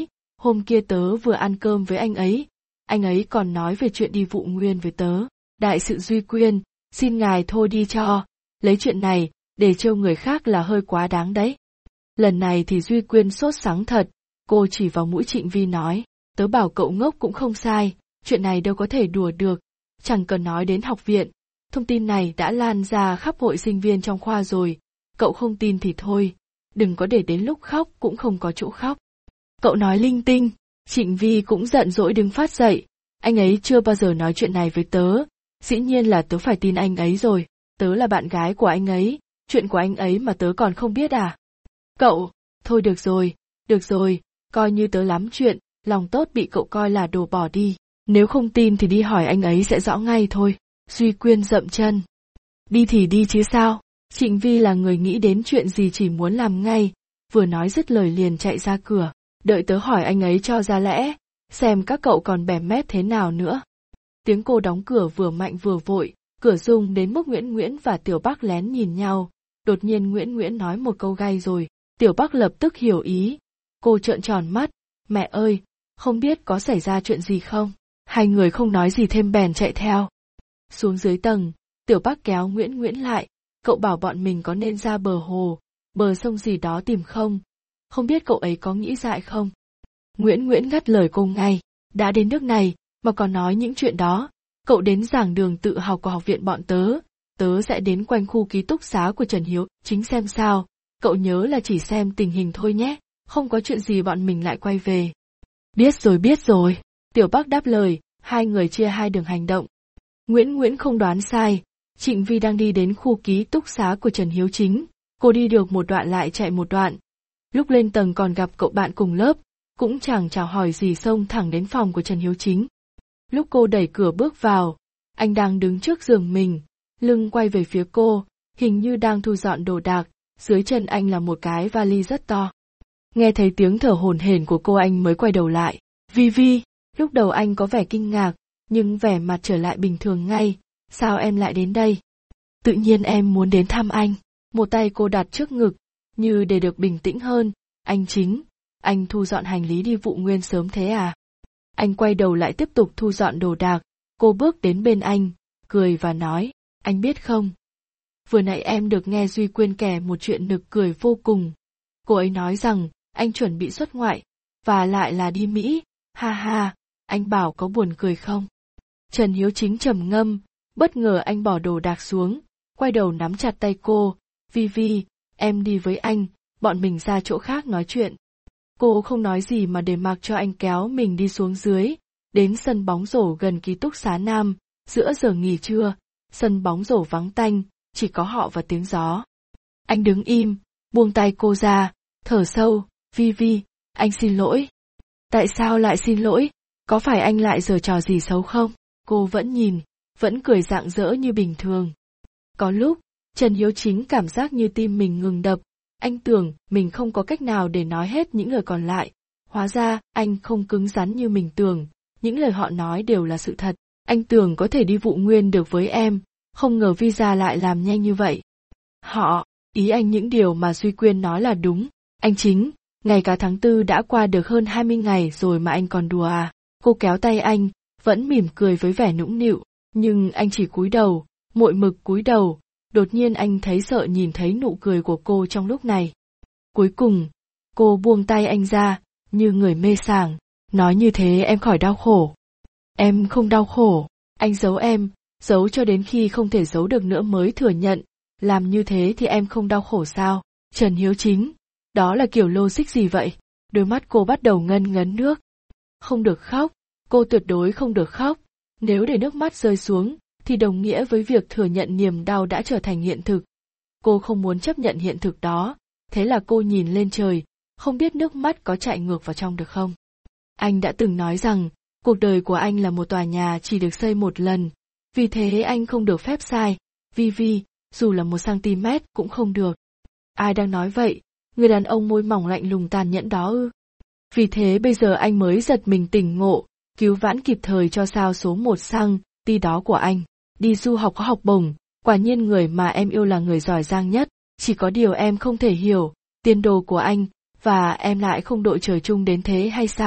Hôm kia tớ vừa ăn cơm với anh ấy, anh ấy còn nói về chuyện đi vụ nguyên với tớ. Đại sự Duy Quyên, xin ngài thôi đi cho, lấy chuyện này để trêu người khác là hơi quá đáng đấy. Lần này thì Duy Quyên sốt sắng thật, cô chỉ vào mũi Trịnh Vi nói, tớ bảo cậu ngốc cũng không sai, chuyện này đâu có thể đùa được, chẳng cần nói đến học viện, thông tin này đã lan ra khắp hội sinh viên trong khoa rồi, cậu không tin thì thôi, đừng có để đến lúc khóc cũng không có chỗ khóc. Cậu nói linh tinh, Trịnh Vi cũng giận dỗi đứng phát dậy, anh ấy chưa bao giờ nói chuyện này với tớ, dĩ nhiên là tớ phải tin anh ấy rồi, tớ là bạn gái của anh ấy, chuyện của anh ấy mà tớ còn không biết à. Cậu, thôi được rồi, được rồi, coi như tớ lắm chuyện, lòng tốt bị cậu coi là đồ bỏ đi, nếu không tin thì đi hỏi anh ấy sẽ rõ ngay thôi. Duy Quyên dậm chân. Đi thì đi chứ sao, Trịnh Vi là người nghĩ đến chuyện gì chỉ muốn làm ngay, vừa nói dứt lời liền chạy ra cửa, đợi tớ hỏi anh ấy cho ra lẽ, xem các cậu còn bèm mép thế nào nữa. Tiếng cô đóng cửa vừa mạnh vừa vội, cửa rung đến mức Nguyễn Nguyễn và Tiểu Bắc lén nhìn nhau, đột nhiên Nguyễn Nguyễn nói một câu gay rồi, Tiểu Bắc lập tức hiểu ý, cô trợn tròn mắt, mẹ ơi, không biết có xảy ra chuyện gì không, hai người không nói gì thêm bèn chạy theo. Xuống dưới tầng, Tiểu Bắc kéo Nguyễn Nguyễn lại, cậu bảo bọn mình có nên ra bờ hồ, bờ sông gì đó tìm không, không biết cậu ấy có nghĩ dại không. Nguyễn Nguyễn ngắt lời cô ngay, đã đến nước này, mà còn nói những chuyện đó, cậu đến giảng đường tự học của học viện bọn tớ, tớ sẽ đến quanh khu ký túc xá của Trần Hiếu Chính xem sao, cậu nhớ là chỉ xem tình hình thôi nhé, không có chuyện gì bọn mình lại quay về. Biết rồi biết rồi, Tiểu Bắc đáp lời, hai người chia hai đường hành động. Nguyễn Nguyễn không đoán sai, Trịnh Vi đang đi đến khu ký túc xá của Trần Hiếu Chính, cô đi được một đoạn lại chạy một đoạn. Lúc lên tầng còn gặp cậu bạn cùng lớp, cũng chẳng chào hỏi gì xông thẳng đến phòng của Trần Hiếu Chính. Lúc cô đẩy cửa bước vào, anh đang đứng trước giường mình, lưng quay về phía cô, hình như đang thu dọn đồ đạc, dưới chân anh là một cái vali rất to. Nghe thấy tiếng thở hổn hển của cô anh mới quay đầu lại, Vi Vi, lúc đầu anh có vẻ kinh ngạc, nhưng vẻ mặt trở lại bình thường ngay, sao em lại đến đây? Tự nhiên em muốn đến thăm anh, một tay cô đặt trước ngực, như để được bình tĩnh hơn, anh Chính, anh thu dọn hành lý đi vụ nguyên sớm thế à? Anh quay đầu lại tiếp tục thu dọn đồ đạc, cô bước đến bên anh, cười và nói, anh biết không? Vừa nãy em được nghe Duy Quyên kể một chuyện nực cười vô cùng. Cô ấy nói rằng, anh chuẩn bị xuất ngoại, và lại là đi Mỹ, ha ha, anh bảo có buồn cười không? Trần Hiếu Chính trầm ngâm, bất ngờ anh bỏ đồ đạc xuống, quay đầu nắm chặt tay cô, Vi Vi, em đi với anh, bọn mình ra chỗ khác nói chuyện. Cô không nói gì mà để mặc cho anh kéo mình đi xuống dưới, đến sân bóng rổ gần ký túc xá Nam, giữa giờ nghỉ trưa, sân bóng rổ vắng tanh, chỉ có họ và tiếng gió. Anh đứng im, buông tay cô ra, thở sâu, Vi Vi, anh xin lỗi. Tại sao lại xin lỗi? Có phải anh lại giở trò gì xấu không? Cô vẫn nhìn, vẫn cười rạng rỡ như bình thường. Có lúc, Trần Hiếu Chính cảm giác như tim mình ngừng đập, anh tưởng mình không có cách nào để nói hết những lời còn lại. Hóa ra, anh không cứng rắn như mình tưởng, những lời họ nói đều là sự thật. Anh tưởng có thể đi vụ nguyên được với em, không ngờ visa lại làm nhanh như vậy. Họ, ý anh những điều mà Duy Quyên nói là đúng. Anh Chính, ngày cả tháng tư đã qua được hơn hai mươi ngày rồi mà anh còn đùa à? Cô kéo tay anh, vẫn mỉm cười với vẻ nũng nịu, nhưng anh chỉ cúi đầu, mội mực cúi đầu, đột nhiên anh thấy sợ nhìn thấy nụ cười của cô trong lúc này. Cuối cùng, cô buông tay anh ra, như người mê sảng, nói như thế em khỏi đau khổ. Em không đau khổ, anh giấu em, giấu cho đến khi không thể giấu được nữa mới thừa nhận, làm như thế thì em không đau khổ sao? Trần Hiếu Chính, đó là kiểu logic gì vậy? Đôi mắt cô bắt đầu ngân ngấn nước. Không được khóc, cô tuyệt đối không được khóc, nếu để nước mắt rơi xuống, thì đồng nghĩa với việc thừa nhận niềm đau đã trở thành hiện thực. Cô không muốn chấp nhận hiện thực đó, thế là cô nhìn lên trời, không biết nước mắt có chạy ngược vào trong được không. Anh đã từng nói rằng, cuộc đời của anh là một tòa nhà chỉ được xây một lần, vì thế anh không được phép sai, Vi Vi, dù là một cm cũng không được. Ai đang nói vậy, người đàn ông môi mỏng lạnh lùng tàn nhẫn đó ư? Vì thế bây giờ anh mới giật mình tỉnh ngộ, cứu vãn kịp thời cho sao số một xăng, ti đó của anh. Đi du học có học bổng, quả nhiên người mà em yêu là người giỏi giang nhất, chỉ có điều em không thể hiểu, tiền đồ của anh, và em lại không đội trời chung đến thế hay sao?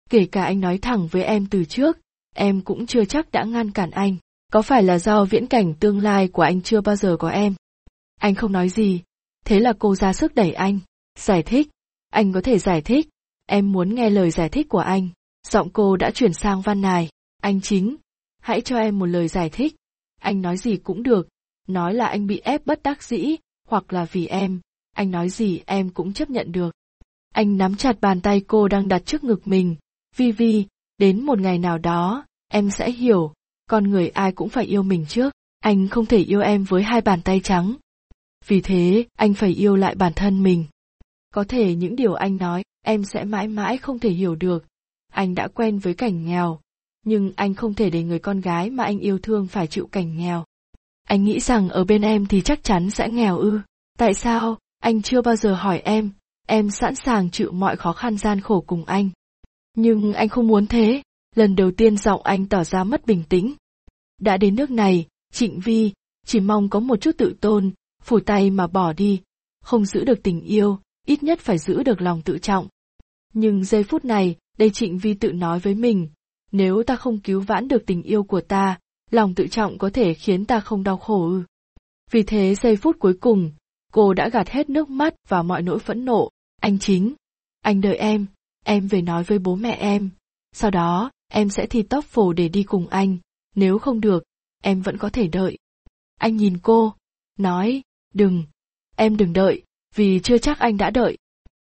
Kể cả anh nói thẳng với em từ trước, em cũng chưa chắc đã ngăn cản anh. Có phải là do viễn cảnh tương lai của anh chưa bao giờ có em? Anh không nói gì. Thế là cô ra sức đẩy anh. Giải thích. Anh có thể giải thích. Em muốn nghe lời giải thích của anh. Giọng cô đã chuyển sang van nài. Anh Chính, hãy cho em một lời giải thích. Anh nói gì cũng được. Nói là anh bị ép bất đắc dĩ, hoặc là vì em. Anh nói gì em cũng chấp nhận được. Anh nắm chặt bàn tay cô đang đặt trước ngực mình. Vi Vi, đến một ngày nào đó, em sẽ hiểu, con người ai cũng phải yêu mình trước. Anh không thể yêu em với hai bàn tay trắng. Vì thế, anh phải yêu lại bản thân mình. Có thể những điều anh nói, em sẽ mãi mãi không thể hiểu được. Anh đã quen với cảnh nghèo, nhưng anh không thể để người con gái mà anh yêu thương phải chịu cảnh nghèo. Anh nghĩ rằng ở bên em thì chắc chắn sẽ nghèo ư. Tại sao, anh chưa bao giờ hỏi em, em sẵn sàng chịu mọi khó khăn gian khổ cùng anh. Nhưng anh không muốn thế, lần đầu tiên giọng anh tỏ ra mất bình tĩnh. Đã đến nước này, Trịnh Vi, chỉ mong có một chút tự tôn, phủi tay mà bỏ đi, không giữ được tình yêu, ít nhất phải giữ được lòng tự trọng. Nhưng giây phút này, đây Trịnh Vi tự nói với mình, nếu ta không cứu vãn được tình yêu của ta, lòng tự trọng có thể khiến ta không đau khổ ư. Vì thế giây phút cuối cùng, cô đã gạt hết nước mắt và mọi nỗi phẫn nộ. Anh Chính, anh đợi em, em về nói với bố mẹ em. Sau đó, em sẽ thi TOEFL để đi cùng anh, nếu không được, em vẫn có thể đợi. Anh nhìn cô, nói, đừng, em đừng đợi, vì chưa chắc anh đã đợi.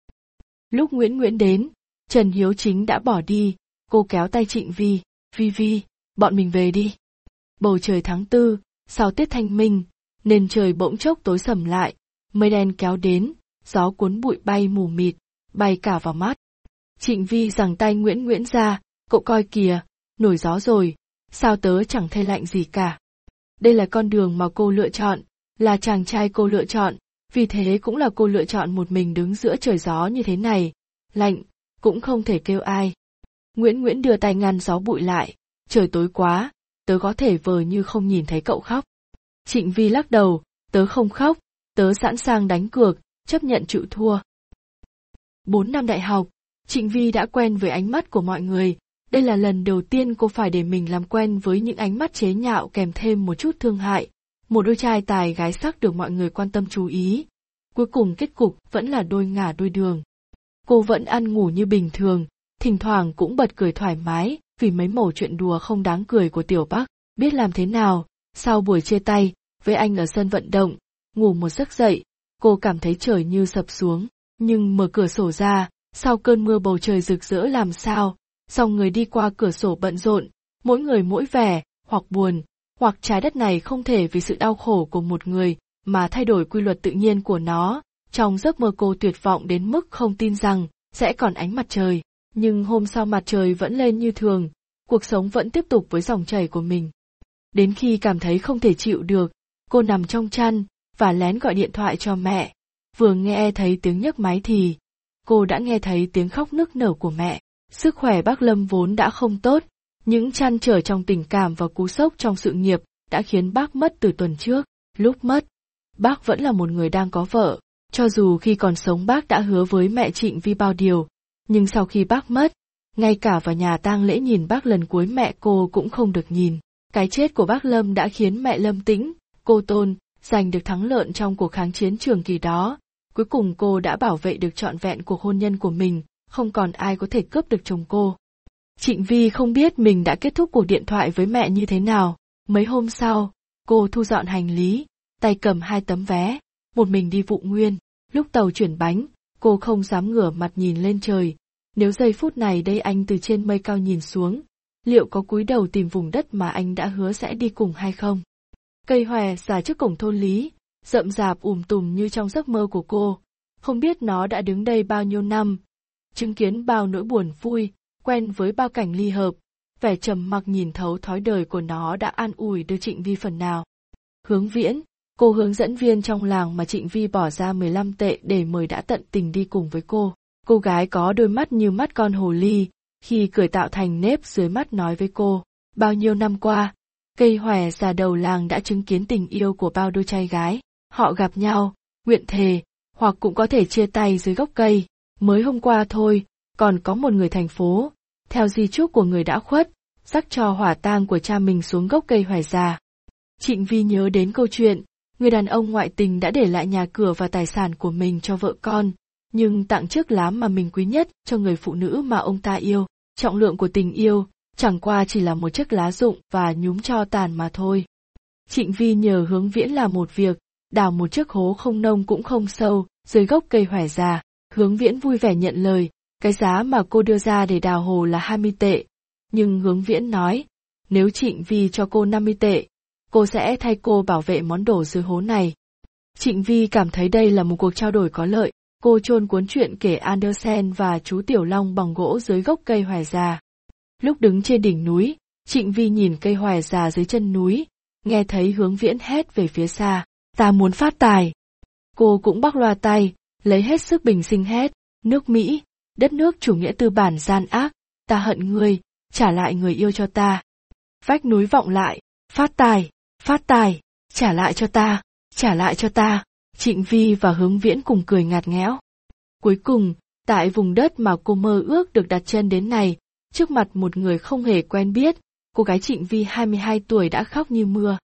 Lúc Nguyễn Nguyễn đến, Trần Hiếu Chính đã bỏ đi, cô kéo tay Trịnh Vi, Vi Vi, bọn mình về đi. Bầu trời tháng tư, sau tiết thanh minh, nên trời bỗng chốc tối sầm lại, mây đen kéo đến, gió cuốn bụi bay mù mịt, bay cả vào mắt. Trịnh Vi giằng tay Nguyễn Nguyễn ra, cậu coi kìa, nổi gió rồi, sao tớ chẳng thấy lạnh gì cả. Đây là con đường mà cô lựa chọn, là chàng trai cô lựa chọn, vì thế cũng là cô lựa chọn một mình đứng giữa trời gió như thế này, lạnh, cũng không thể kêu ai. Nguyễn Nguyễn đưa tay ngăn gió bụi lại, trời tối quá, tớ có thể vờ như không nhìn thấy cậu khóc. Trịnh Vi lắc đầu, tớ không khóc, tớ sẵn sàng đánh cược, chấp nhận chịu thua. Bốn năm đại học, Trịnh Vi đã quen với ánh mắt của mọi người, đây là lần đầu tiên cô phải để mình làm quen với những ánh mắt chế nhạo kèm thêm một chút thương hại, một đôi trai tài gái sắc được mọi người quan tâm chú ý. Cuối cùng kết cục vẫn là đôi ngả đôi đường. Cô vẫn ăn ngủ như bình thường, thỉnh thoảng cũng bật cười thoải mái vì mấy mẩu chuyện đùa không đáng cười của Tiểu Bắc. Biết làm thế nào, sau buổi chia tay với anh ở sân vận động, ngủ một giấc dậy, cô cảm thấy trời như sập xuống, nhưng mở cửa sổ ra, sau cơn mưa bầu trời rực rỡ làm sao, dòng người đi qua cửa sổ bận rộn, mỗi người mỗi vẻ, hoặc buồn, hoặc trái đất này không thể vì sự đau khổ của một người mà thay đổi quy luật tự nhiên của nó. Trong giấc mơ cô tuyệt vọng đến mức không tin rằng sẽ còn ánh mặt trời, nhưng hôm sau mặt trời vẫn lên như thường, cuộc sống vẫn tiếp tục với dòng chảy của mình. Đến khi cảm thấy không thể chịu được, cô nằm trong chăn và lén gọi điện thoại cho mẹ. Vừa nghe thấy tiếng nhấc máy thì cô đã nghe thấy tiếng khóc nức nở của mẹ. Sức khỏe bác Lâm vốn đã không tốt, những trăn trở trong tình cảm và cú sốc trong sự nghiệp đã khiến bác mất từ tuần trước. Lúc mất, bác vẫn là một người đang có vợ, cho dù khi còn sống bác đã hứa với mẹ Trịnh Vi bao điều, nhưng sau khi bác mất, ngay cả vào nhà tang lễ nhìn bác lần cuối mẹ cô cũng không được nhìn. Cái chết của bác Lâm đã khiến mẹ Lâm Tĩnh, cô Tôn, giành được thắng lợi trong cuộc kháng chiến trường kỳ đó. Cuối cùng cô đã bảo vệ được trọn vẹn cuộc hôn nhân của mình, không còn ai có thể cướp được chồng cô. Trịnh Vi không biết mình đã kết thúc cuộc điện thoại với mẹ như thế nào. Mấy hôm sau, cô thu dọn hành lý, tay cầm hai tấm vé, một mình đi Vụ Nguyên. Lúc tàu chuyển bánh, cô không dám ngửa mặt nhìn lên trời. Nếu giây phút này đây anh từ trên mây cao nhìn xuống, liệu có cúi đầu tìm vùng đất mà anh đã hứa sẽ đi cùng hay không? Cây hòe già trước cổng thôn Lý, rậm rạp ùm tùm như trong giấc mơ của cô. Không biết nó đã đứng đây bao nhiêu năm, chứng kiến bao nỗi buồn vui, quen với bao cảnh ly hợp, vẻ trầm mặc nhìn thấu thói đời của nó đã an ủi được Trịnh Vi phần nào. Hướng Viễn, cô hướng dẫn viên trong làng mà Trịnh Vi bỏ ra mười lăm tệ để mời đã tận tình đi cùng với cô. Cô gái có đôi mắt như mắt con hồ ly, khi cười tạo thành nếp dưới mắt nói với cô, bao nhiêu năm qua, cây hòe già đầu làng đã chứng kiến tình yêu của bao đôi trai gái. Họ gặp nhau, nguyện thề, hoặc cũng có thể chia tay dưới gốc cây. Mới hôm qua thôi, còn có một người thành phố, theo di chúc của người đã khuất, rắc cho hỏa tang của cha mình xuống gốc cây hoài già. Trịnh Vi nhớ đến câu chuyện, người đàn ông ngoại tình đã để lại nhà cửa và tài sản của mình cho vợ con, nhưng tặng chiếc lá mà mình quý nhất cho người phụ nữ mà ông ta yêu. Trọng lượng của tình yêu, chẳng qua chỉ là một chiếc lá rụng và nhúm tro tàn mà thôi. Trịnh Vi nhờ Hướng Viễn làm một việc, đào một chiếc hố không nông cũng không sâu, dưới gốc cây hoài già. Hướng Viễn vui vẻ nhận lời, cái giá mà cô đưa ra để đào hồ là hai mươi tệ. Nhưng Hướng Viễn nói, nếu Trịnh Vi cho cô năm mươi tệ, cô sẽ thay cô bảo vệ món đồ dưới hố này. Trịnh Vi cảm thấy đây là một cuộc trao đổi có lợi, cô chôn cuốn truyện kể Andersen và chú Tiểu Long bằng gỗ dưới gốc cây hoài già. Lúc đứng trên đỉnh núi, Trịnh Vi nhìn cây hoài già dưới chân núi, nghe thấy Hướng Viễn hét về phía xa, ta muốn phát tài. Cô cũng bắc loa tay, lấy hết sức bình sinh hét, nước Mỹ, đất nước chủ nghĩa tư bản gian ác, ta hận ngươi, trả lại người yêu cho ta. Vách núi vọng lại, phát tài, phát tài, trả lại cho ta, trả lại cho ta. Trịnh Vi và Hướng Viễn cùng cười ngặt nghẽo. Cuối cùng, tại vùng đất mà cô mơ ước được đặt chân đến này, trước mặt một người không hề quen biết, cô gái Trịnh Vi hai mươi hai tuổi đã khóc như mưa.